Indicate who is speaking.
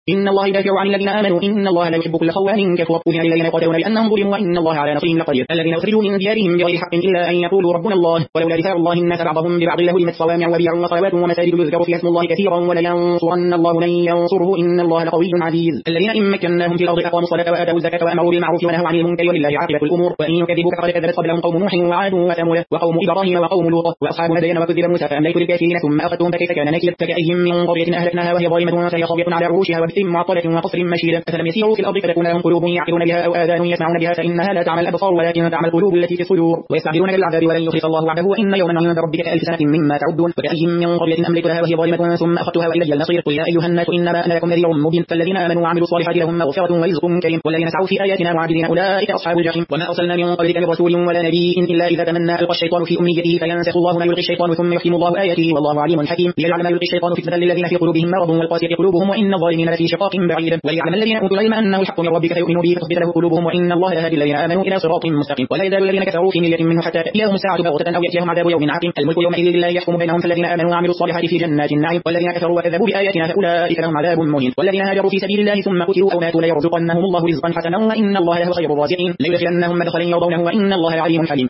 Speaker 1: إن الله يدافع عن الذين آمنوا إن الله لا يحب كل خوان كفور أذن للذين يقاتلون بأنهم ظلموا وإن الله على نصرهم لقدير الذين أخرجوا من ديارهم بغير حق إلا أن يقولوا ربنا الله ولولا دفاع الله الناس بعضهم ببعض لهدمت صوامع وبيع وصلوات ومساجد يذكر فيها اسم الله كثيرا ولينصرن الله من ينصره إن الله لقوي عزيز الذين إن مكناهم في الأرض أقاموا الصلاة وآتوا الزكاة وأمروا بالمعروف ونهوا عن المنكر ولله عاقبة الأمور وإن يكذبوك فقد كذبت قبلهم قوم نوح وعاد وثمود وقوم إبراهيم وقوم لوط وأصحاب مدين وكذب موسى فأمليت للكافرين ثم أخذتهم فكيف كان نكير فكأي من قرية أهلكناها وهي ظالمة فهي خاوية على عروشها وبئر معطلة وقصر مشيد أفلم يسيروا في الأرض فتكون لهم قلوب يعقلون بها أو آذان يسمعون بها فإنها لا تعمى الأبصار ولكن تعمى القلوب التي في الصدور ويستعجلون بالعذاب ولن يخلص الله وعده وإن يوما عند ربك كألف سنة مما تعدون وكأي من قرية أمليت لها وهي ظالمة ثم أخذتها وإلي المصير قل يا أيها الناس إنما أنا لكم نذير مبين فالذين آمنوا وعملوا الصالحات لهم مغفرة ورزق كريم والذين سعوا في آياتنا معاجزين أولئك أصحاب الجحيم وما أرسلنا من قبلك من رسول ولا نبي إلا إذا تمنى ألقى الشيطان في أمنيته فينسخ الله ما يلقي الشيطان ثم يحكم الله آياته والله عليم حكيم ليجعل ما يلقي الشيطان فتنة للذين في قلوبهم مرض والقاسية قلوبهم وإن الظالمين لفي شقاق بعيد وليعلم الذين أوتوا العلم أنه الحق من ربك فيؤمنوا به فتثبت له قلوبهم وإن الله لهادي الذين آمنوا إلى صراط مستقيم ولا يزال الذين كفروا في مرية منه حتى تأتيهم الساعة بغتة أو يأتيهم عذاب يوم عقيم الملك يومئذ لله يحكم بينهم فالذين آمنوا وعملوا الصالحات في جنات النعيم والذين كفروا وكذبوا بآياتنا فأولئك لهم عذاب مهين والذين هاجروا في سبيل الله ثم قتلوا أو ماتوا ليرزقنهم الله رزقا حسنا وإن الله له خير الرازقين ليدخلنهم مدخلا يرضونه وإن الله عليم حليم